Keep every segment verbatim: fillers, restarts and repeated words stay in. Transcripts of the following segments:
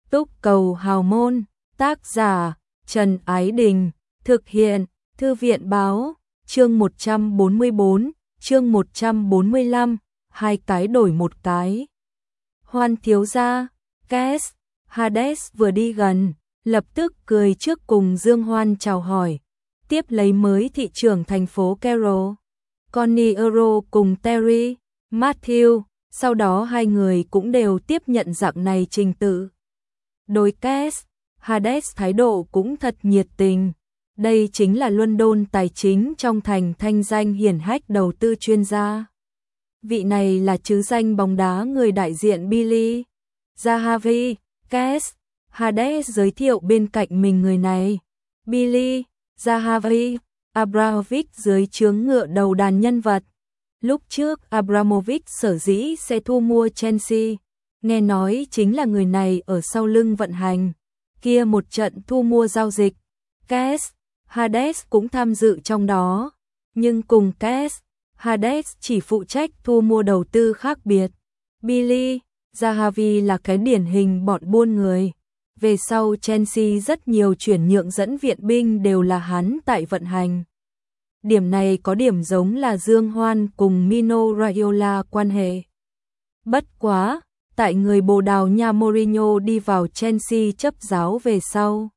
Túc Cầu Hào Môn, tác giả Trần Ái Đình, thực hiện Thư viện Báo, chương một trăm bốn mươi bốn, chương một trăm bốn mươi lăm, hai cái đổi một cái. Hoan thiếu gia, Kes, Hades vừa đi gần, lập tức cười trước cùng Dương Hoan chào hỏi, tiếp lấy mới thị trưởng thành phố Carroll, Connie Earl cùng Terry, Matthew, sau đó hai người cũng đều tiếp nhận dạng này trình tự. Đối Kes, Hades thái độ cũng thật nhiệt tình. Đây chính là London tài chính trong thành thanh danh hiển hách đầu tư chuyên gia. Vị này là chứ danh bóng đá người đại diện Billy Zahavi. Kes, Hades giới thiệu bên cạnh mình người này. Billy Zahavi, Abramovich dưới trướng ngựa đầu đàn nhân vật. Lúc trước Abramovich sở dĩ sẽ thu mua Chelsea, nghe nói chính là người này ở sau lưng vận hành kia một trận thu mua giao dịch. Kes, Hades cũng tham dự trong đó, nhưng cùng Kes, Hades chỉ phụ trách thu mua đầu tư khác biệt. Billy Zahavi là cái điển hình bọn buôn người. Về sau Chelsea rất nhiều chuyển nhượng dẫn viện binh đều là hắn tại vận hành. Điểm này có điểm giống là Dương Hoan cùng Mino Raiola quan hệ. Bất quá, tại người Bồ Đào Nha Mourinho đi vào Chelsea chấp giáo về sau,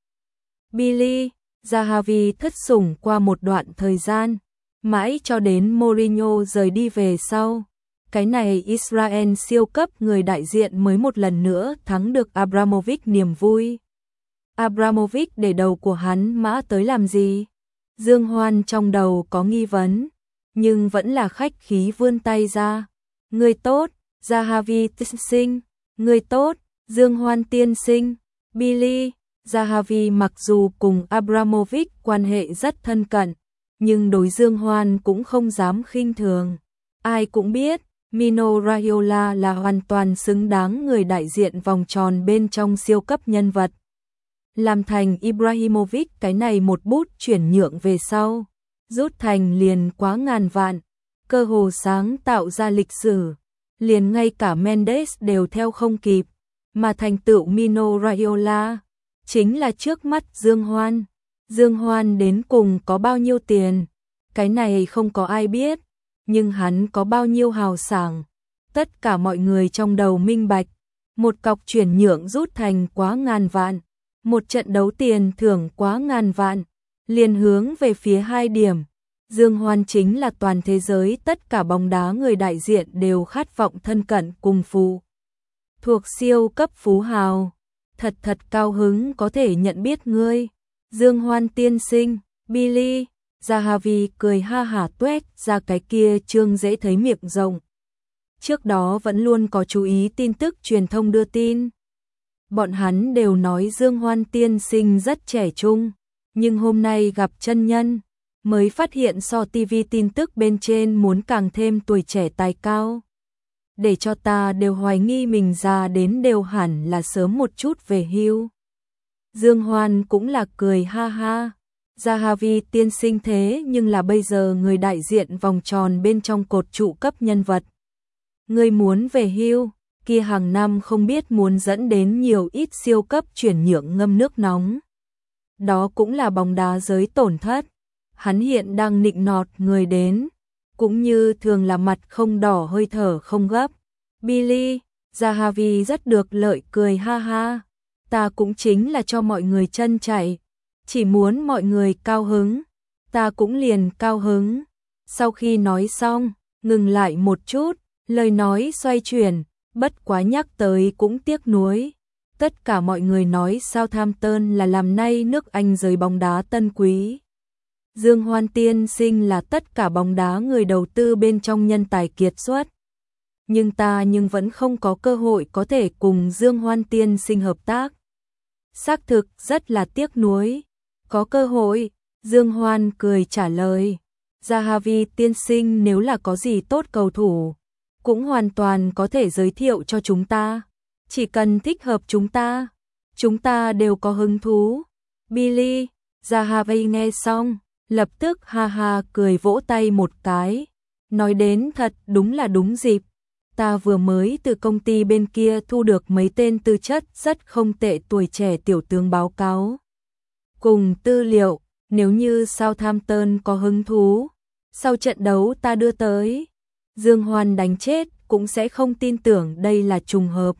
Billy Zahavi thất sủng qua một đoạn thời gian, mãi cho đến Mourinho rời đi về sau. Cái này Israel siêu cấp người đại diện mới một lần nữa thắng được Abramovich niềm vui. Abramovich để đầu của hắn mã tới làm gì? Dương Hoan trong đầu có nghi vấn, nhưng vẫn là khách khí vươn tay ra. Người tốt, Zahavi tiên sinh, người tốt, Dương Hoan tiên sinh. Billy Zahavi mặc dù cùng Abramovich quan hệ rất thân cận, nhưng đối Dương Hoan cũng không dám khinh thường. Ai cũng biết, Mino Raiola là hoàn toàn xứng đáng người đại diện vòng tròn bên trong siêu cấp nhân vật. Làm thành Ibrahimovic cái này một bút chuyển nhượng về sau, rút thành liền quá ngàn vạn, cơ hồ sáng tạo ra lịch sử, liền ngay cả Mendes đều theo không kịp, mà thành tựu Mino Raiola chính là trước mắt Dương Hoan. Dương Hoan đến cùng có bao nhiêu tiền, cái này không có ai biết, nhưng hắn có bao nhiêu hào sảng, tất cả mọi người trong đầu minh bạch. Một cọc chuyển nhượng rút thành quá ngàn vạn, một trận đấu tiền thưởng quá ngàn vạn, liền hướng về phía hai điểm. Dương Hoan chính là toàn thế giới tất cả bóng đá người đại diện đều khát vọng thân cận cùng phù thuộc siêu cấp phú hào. Thật thật cao hứng có thể nhận biết ngươi, Dương Hoan tiên sinh. Billy Zahavi cười ha hả tuét ra cái kia trương dễ thấy miệng rộng. Trước đó vẫn luôn có chú ý tin tức truyền thông đưa tin. Bọn hắn đều nói Dương Hoan tiên sinh rất trẻ trung, nhưng hôm nay gặp chân nhân, mới phát hiện so ti vi tin tức bên trên muốn càng thêm tuổi trẻ tài cao. Để cho ta đều hoài nghi mình già đến đều hẳn là sớm một chút về hưu. Dương Hoan cũng là cười ha ha. Zahavi tiên sinh thế nhưng là bây giờ người đại diện vòng tròn bên trong cột trụ cấp nhân vật. Người muốn về hưu, kia hàng năm không biết muốn dẫn đến nhiều ít siêu cấp chuyển nhượng ngâm nước nóng. Đó cũng là bóng đá giới tổn thất. Hắn hiện đang nịnh nọt người đến, cũng như thường là mặt không đỏ hơi thở không gấp. Billy Zahavi rất được lợi cười ha ha. Ta cũng chính là cho mọi người chân chạy, chỉ muốn mọi người cao hứng, ta cũng liền cao hứng. Sau khi nói xong, ngừng lại một chút, lời nói xoay chuyển, bất quá nhắc tới cũng tiếc nuối. Tất cả mọi người nói Southampton là làm nay nước Anh giới bóng đá tân quý. Dương Hoan tiên sinh là tất cả bóng đá người đầu tư bên trong nhân tài kiệt xuất. Nhưng ta nhưng vẫn không có cơ hội có thể cùng Dương Hoan tiên sinh hợp tác. Xác thực rất là tiếc nuối. Có cơ hội, Dương Hoan cười trả lời. Zahavi tiên sinh nếu là có gì tốt cầu thủ, cũng hoàn toàn có thể giới thiệu cho chúng ta. Chỉ cần thích hợp chúng ta, chúng ta đều có hứng thú. Billy Zahavi nghe xong, lập tức ha ha cười vỗ tay một cái. Nói đến thật đúng là đúng dịp. ta vừa mới từ công ty bên kia thu được mấy tên tư chất rất không tệ tuổi trẻ tiểu tướng báo cáo. Cùng tư liệu, nếu như Southampton có hứng thú, sau trận đấu ta đưa tới. Dương Hoan đánh chết cũng sẽ không tin tưởng đây là trùng hợp.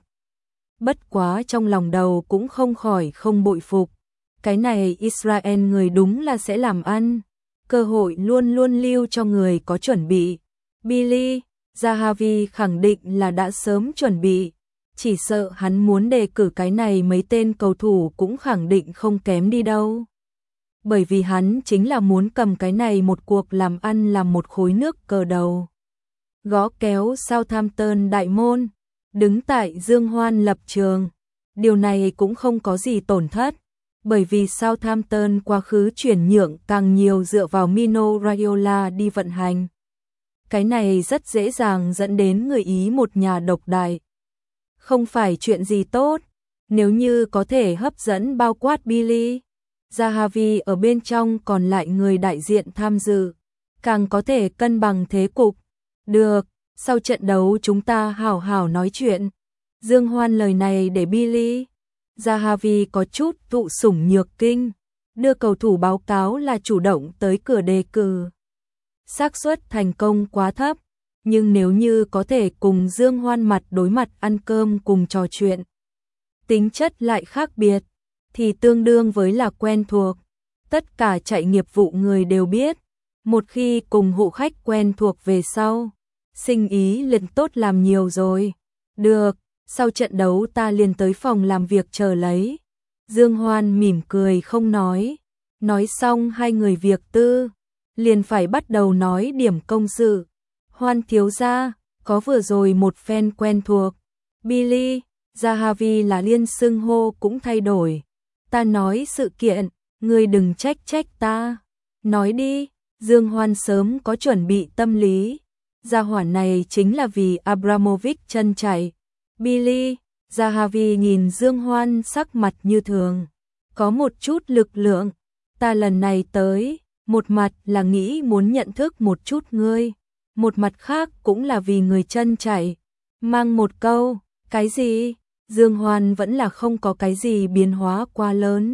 Bất quá trong lòng đầu cũng không khỏi không bội phục. Cái này Israel người đúng là sẽ làm ăn. Cơ hội luôn luôn lưu cho người có chuẩn bị. Billy Zahavi khẳng định là đã sớm chuẩn bị. Chỉ sợ hắn muốn đề cử cái này mấy tên cầu thủ cũng khẳng định không kém đi đâu. Bởi vì hắn chính là muốn cầm cái này một cuộc làm ăn làm một khối nước cờ đầu. Gõ kéo Southampton đại môn, đứng tại Dương Hoan lập trường. Điều này cũng không có gì tổn thất, bởi vì Southampton quá khứ chuyển nhượng càng nhiều dựa vào Mino Raiola đi vận hành. Cái này rất dễ dàng dẫn đến người Ý một nhà độc đại. Không phải chuyện gì tốt, nếu như có thể hấp dẫn bao quát Billy Zahavi ở bên trong còn lại người đại diện tham dự, càng có thể cân bằng thế cục. Được, sau trận đấu chúng ta hảo hảo nói chuyện. Dương Hoan lời này để Billy Zahavi có chút thụ sủng nhược kinh, đưa cầu thủ báo cáo là chủ động tới cửa đề cử. Xác suất thành công quá thấp, nhưng nếu như có thể cùng Dương Hoan mặt đối mặt ăn cơm cùng trò chuyện, tính chất lại khác biệt, thì tương đương với là quen thuộc. Tất cả chạy nghiệp vụ người đều biết, một khi cùng hộ khách quen thuộc về sau, sinh ý liền tốt làm nhiều rồi. Được, sau trận đấu ta liền tới phòng làm việc chờ lấy. Dương Hoan mỉm cười không nói. Nói xong hai người việc tư, liền phải bắt đầu nói điểm công sự. Hoan thiếu gia, có vừa rồi một phen quen thuộc. Billy Zahavi là liên xưng hô cũng thay đổi. Ta nói sự kiện, ngươi đừng trách trách ta. Nói đi. Dương Hoan sớm có chuẩn bị tâm lý. Gia hỏa này chính là vì Abramovich chân chạy. Billy Zahavi nhìn Dương Hoan sắc mặt như thường, có một chút lực lượng. Ta lần này tới, một mặt là nghĩ muốn nhận thức một chút ngươi, một mặt khác cũng là vì người chân chạy. Mang một câu, cái gì? Dương Hoan vẫn là không có cái gì biến hóa quá lớn.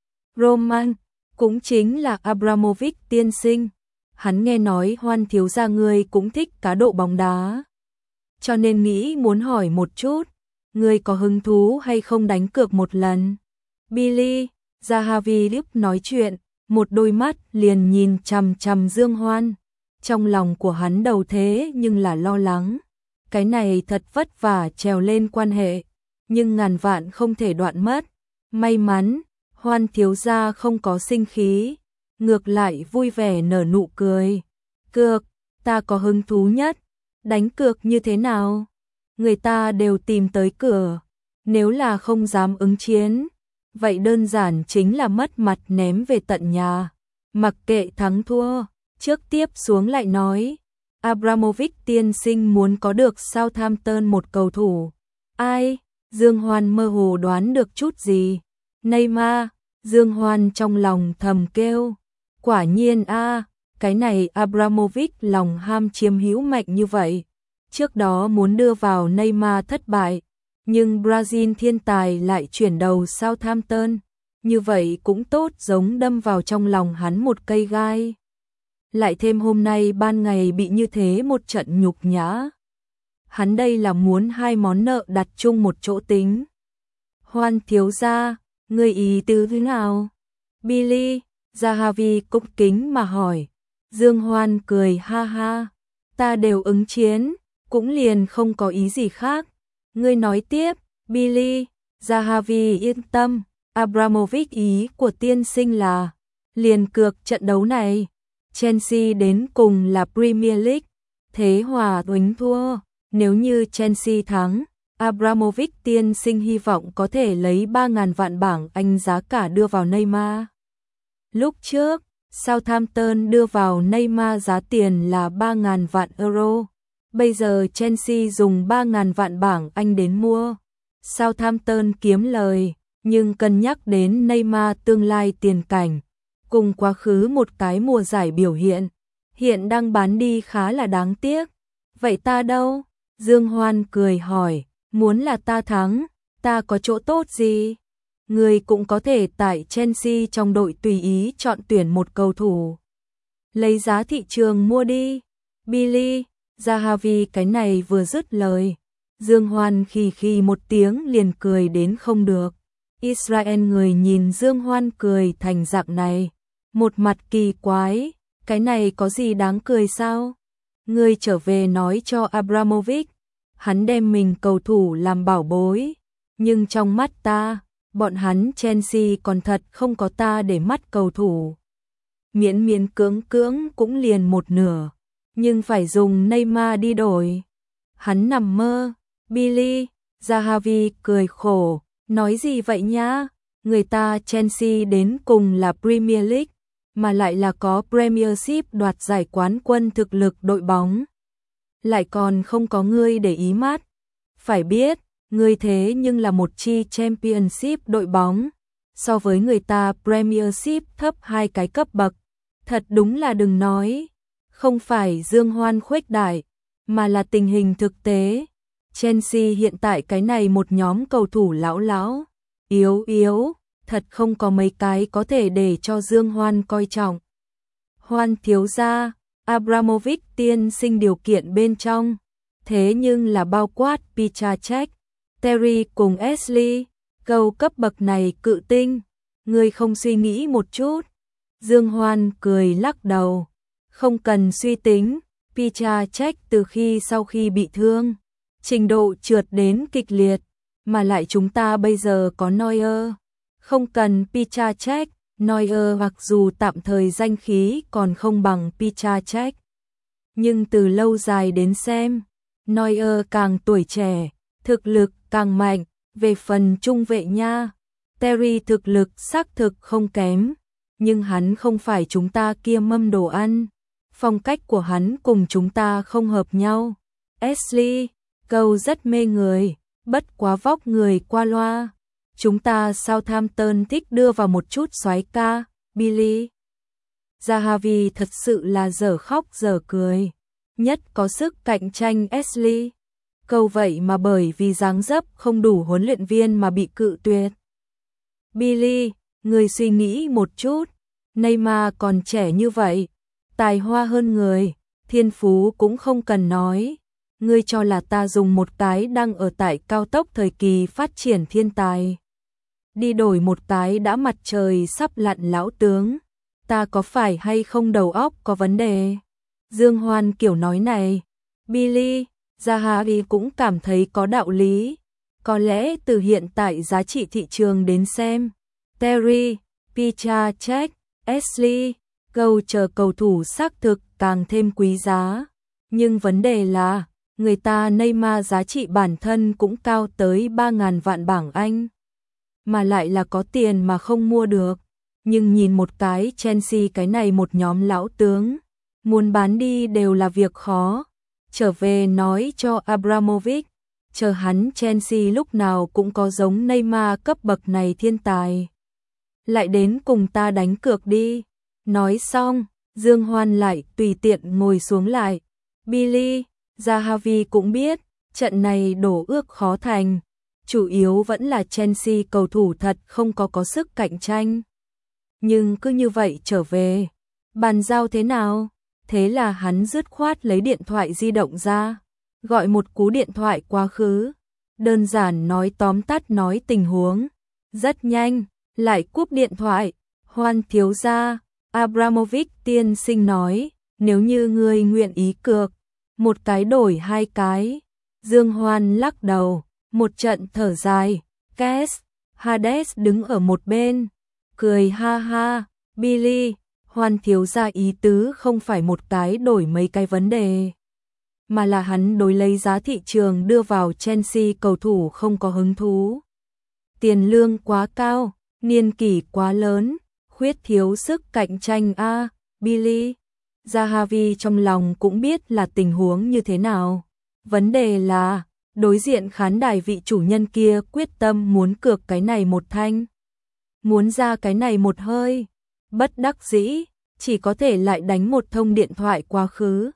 Roman, cũng chính là Abramovich tiên sinh. Hắn nghe nói Hoan thiếu gia ngươi cũng thích cá độ bóng đá, cho nên nghĩ muốn hỏi một chút, ngươi có hứng thú hay không đánh cược một lần. Billy Zahavi lúc nói chuyện, một đôi mắt liền nhìn chằm chằm Dương Hoan. Trong lòng của hắn đầu thế nhưng là lo lắng. Cái này thật vất vả trèo lên quan hệ, nhưng ngàn vạn không thể đoạn mất. May mắn, Hoan thiếu gia không có sinh khí, ngược lại vui vẻ nở nụ cười. Cược, ta có hứng thú nhất. Đánh cược như thế nào? Người ta đều tìm tới cửa. Nếu là không dám ứng chiến, vậy đơn giản chính là mất mặt ném về tận nhà. Mặc kệ thắng thua, trước tiếp xuống lại nói. Abramovich tiên sinh muốn có được Southampton một cầu thủ. Ai? Dương Hoan mơ hồ đoán được chút gì. Neymar. Dương Hoan trong lòng thầm kêu. Quả nhiên a, cái này Abramovich lòng ham chiếm hữu mạnh như vậy. Trước đó muốn đưa vào Neymar thất bại, nhưng Brazil thiên tài lại chuyển đầu Southampton. Như vậy cũng tốt, giống đâm vào trong lòng hắn một cây gai. Lại thêm hôm nay ban ngày bị như thế một trận nhục nhã. Hắn đây là muốn hai món nợ đặt chung một chỗ tính. Hoan thiếu gia, ngươi ý tứ thế nào? Billy Zahavi cung kính mà hỏi. Dương Hoan cười ha ha. Ta đều ứng chiến, cũng liền không có ý gì khác. Ngươi nói tiếp. Billy Zahavi yên tâm. Abramovich ý của tiên sinh là liền cược trận đấu này. Chelsea đến cùng là Premier League. Thế hòa đánh thua. Nếu như Chelsea thắng, Abramovich tiên sinh hy vọng có thể lấy ba nghìn vạn bảng Anh giá cả đưa vào Neymar. Lúc trước, Southampton đưa vào Neymar giá tiền là ba nghìn vạn euro. Bây giờ Chelsea dùng ba nghìn vạn bảng Anh đến mua. Southampton kiếm lời, nhưng cân nhắc đến Neymar tương lai tiền cảnh, cùng quá khứ một cái mùa giải biểu hiện, hiện đang bán đi khá là đáng tiếc. Vậy ta đâu? Dương Hoan cười hỏi, muốn là ta thắng, ta có chỗ tốt gì? Người cũng có thể tại Chelsea trong đội tùy ý chọn tuyển một cầu thủ. Lấy giá thị trường mua đi. Billy, Zahavi cái này vừa dứt lời. Dương Hoan khì khì một tiếng liền cười đến không được. Israel người nhìn Dương Hoan cười thành dạng này. Một mặt kỳ quái, cái này có gì đáng cười sao? Ngươi trở về nói cho Abramovich, hắn đem mình cầu thủ làm bảo bối. Nhưng trong mắt ta, bọn hắn Chelsea còn thật không có ta để mắt cầu thủ. Miễn miễn cưỡng cưỡng cũng liền một nửa, nhưng phải dùng Neymar đi đổi. Hắn nằm mơ. Billy, Zahavi cười khổ, nói gì vậy nhá? Người ta Chelsea đến cùng là Premier League, mà lại là có Premiership đoạt giải quán quân thực lực đội bóng. Lại còn không có ngươi để ý mắt. Phải biết, ngươi thế nhưng là một chi Championship đội bóng, so với người ta Premiership thấp hai cái cấp bậc. Thật đúng là đừng nói, không phải Dương Hoan khuếch đại, mà là tình hình thực tế. Chelsea hiện tại cái này một nhóm cầu thủ lão lão, yếu yếu, thật không có mấy cái có thể để cho Dương Hoan coi trọng. Hoan thiếu gia, Abramovich tiên sinh điều kiện bên trong, thế nhưng là bao quát Piszczek, Terry cùng Ashley, cầu cấp bậc này cự tinh, ngươi không suy nghĩ một chút. Dương Hoan cười lắc đầu, không cần suy tính, Piszczek từ khi sau khi bị thương, trình độ trượt đến kịch liệt, mà lại chúng ta bây giờ có Neuer, không cần Piszczek. Neuer mặc dù tạm thời danh khí còn không bằng Piszczek, nhưng từ lâu dài đến xem, Neuer càng tuổi trẻ, thực lực càng mạnh. Về phần trung vệ nha, Terry thực lực xác thực không kém, nhưng hắn không phải chúng ta kia mâm đồ ăn, phong cách của hắn cùng chúng ta không hợp nhau. Ashley, câu rất mê người, bất quá vóc người qua loa. Chúng ta Southampton thích đưa vào một chút soái ca. Billy, Zahavi thật sự là dở khóc dở cười, nhất có sức cạnh tranh Ashley. Câu vậy mà bởi vì dáng dấp không đủ huấn luyện viên mà bị cự tuyệt. Billy, người suy nghĩ một chút, Neymar còn trẻ như vậy, tài hoa hơn người, thiên phú cũng không cần nói. Ngươi cho là ta dùng một cái đang ở tại cao tốc thời kỳ phát triển thiên tài, đi đổi một cái đã mặt trời sắp lặn lão tướng, ta có phải hay không đầu óc có vấn đề? Dương Hoan kiểu nói này, Billy, Zahavi cũng cảm thấy có đạo lý. Có lẽ từ hiện tại giá trị thị trường đến xem, Terry, Piszczek, Ashley, câu chờ cầu thủ xác thực càng thêm quý giá. Nhưng vấn đề là, người ta Neymar giá trị bản thân cũng cao tới ba ngàn vạn bảng Anh, mà lại là có tiền mà không mua được. Nhưng nhìn một cái Chelsea cái này một nhóm lão tướng, muốn bán đi đều là việc khó. Trở về nói cho Abramovich, chờ hắn Chelsea lúc nào cũng có giống Neymar cấp bậc này thiên tài. Lại đến cùng ta đánh cược đi. Nói xong, Dương Hoan lại tùy tiện ngồi xuống lại. Billy, Zahavi cũng biết, trận này đổ ước khó thành. Chủ yếu vẫn là Chelsea cầu thủ thật không có có sức cạnh tranh. Nhưng cứ như vậy trở về, bàn giao thế nào? Thế là hắn dứt khoát lấy điện thoại di động ra, gọi một cú điện thoại quá khứ, đơn giản nói tóm tắt nói tình huống. Rất nhanh, lại cúp điện thoại. Hoan thiếu gia, Abramovich tiên sinh nói, nếu như ngươi nguyện ý cược, một cái đổi hai cái. Dương Hoan lắc đầu, một trận thở dài. Kes, Hades đứng ở một bên, cười ha ha. Billy, Hoan thiếu gia ý tứ không phải một cái đổi mấy cái vấn đề, mà là hắn đối lấy giá thị trường đưa vào Chelsea cầu thủ không có hứng thú. Tiền lương quá cao, niên kỷ quá lớn, khuyết thiếu sức cạnh tranh a. À, Billy, Zahavi trong lòng cũng biết là tình huống như thế nào. Vấn đề là, đối diện khán đài vị chủ nhân kia quyết tâm muốn cược cái này một thanh, muốn ra cái này một hơi. Bất đắc dĩ, chỉ có thể lại đánh một thông điện thoại quá khứ,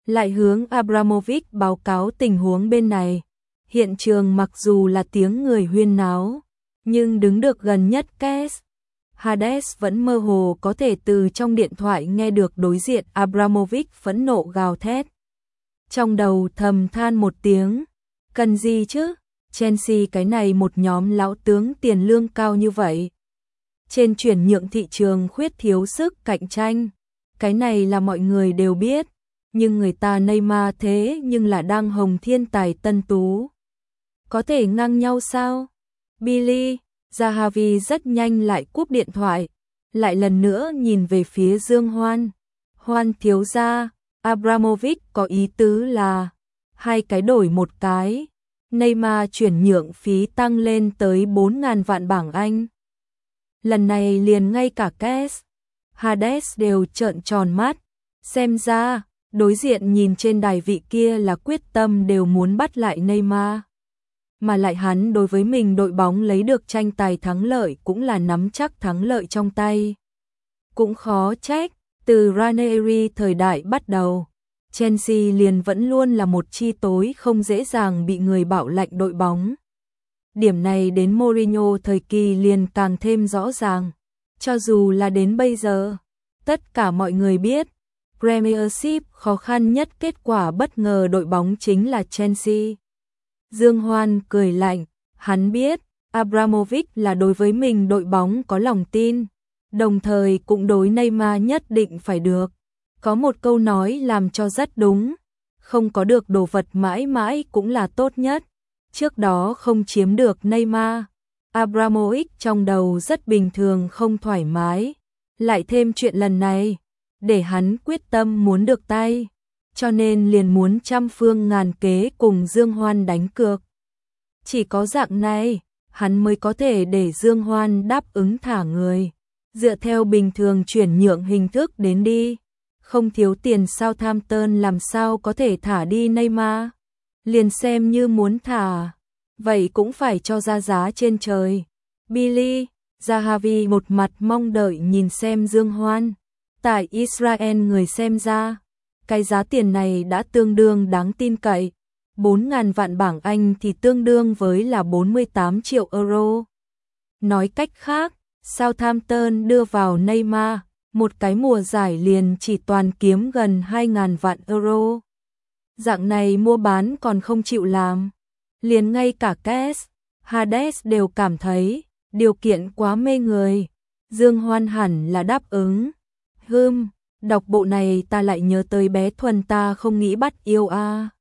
lại hướng Abramovich báo cáo tình huống bên này. Hiện trường mặc dù là tiếng người huyên náo, nhưng đứng được gần nhất Cass, Hades vẫn mơ hồ có thể từ trong điện thoại nghe được đối diện Abramovich phẫn nộ gào thét. Trong đầu thầm than một tiếng, cần gì chứ, Chelsea cái này một nhóm lão tướng tiền lương cao như vậy. Trên chuyển nhượng thị trường khuyết thiếu sức cạnh tranh, cái này là mọi người đều biết, nhưng người ta Neymar thế nhưng là đang hồng thiên tài tân tú. Có thể ngang nhau sao? Billy, Zahavi rất nhanh lại cúp điện thoại, lại lần nữa nhìn về phía Dương Hoan. Hoan thiếu gia, Abramovich có ý tứ là hai cái đổi một cái. Neymar chuyển nhượng phí tăng lên tới bốn nghìn vạn bảng Anh. Lần này liền ngay cả Cass, Hades đều trợn tròn mắt. Xem ra, đối diện nhìn trên đài vị kia là quyết tâm đều muốn bắt lại Neymar. Mà lại hắn đối với mình đội bóng lấy được tranh tài thắng lợi cũng là nắm chắc thắng lợi trong tay. Cũng khó trách, từ Ranieri thời đại bắt đầu, Chelsea liền vẫn luôn là một chi tối không dễ dàng bị người bảo lạnh đội bóng. Điểm này đến Mourinho thời kỳ liền càng thêm rõ ràng. Cho dù là đến bây giờ, tất cả mọi người biết, Premiership khó khăn nhất kết quả bất ngờ đội bóng chính là Chelsea. Dương Hoan cười lạnh, hắn biết, Abramovich là đối với mình đội bóng có lòng tin, đồng thời cũng đối Neymar nhất định phải được. Có một câu nói làm cho rất đúng, không có được đồ vật mãi mãi cũng là tốt nhất. Trước đó không chiếm được Neymar, Abramovich trong đầu rất bình thường không thoải mái, lại thêm chuyện lần này, để hắn quyết tâm muốn được tay, cho nên liền muốn trăm phương ngàn kế cùng Dương Hoan đánh cược. Chỉ có dạng này, hắn mới có thể để Dương Hoan đáp ứng thả người, dựa theo bình thường chuyển nhượng hình thức đến đi. Không thiếu tiền Southampton làm sao có thể thả đi Neymar, liền xem như muốn thả, vậy cũng phải cho ra giá trên trời. Billy, Zahavi một mặt mong đợi nhìn xem Dương Hoan. Tại Israel người xem ra, cái giá tiền này đã tương đương đáng tin cậy. bốn nghìn vạn bảng Anh thì tương đương với là bốn mươi tám triệu euro. Nói cách khác, Southampton đưa vào Neymar, một cái mùa giải liền chỉ toàn kiếm gần hai nghìn vạn euro. Dạng này mua bán còn không chịu làm. Liền ngay cả Cass, Hades đều cảm thấy điều kiện quá mê người. Dương Hoan hẳn là đáp ứng. Hừm, đọc bộ này ta lại nhớ tới bé Thuần ta không nghĩ bắt yêu a. À.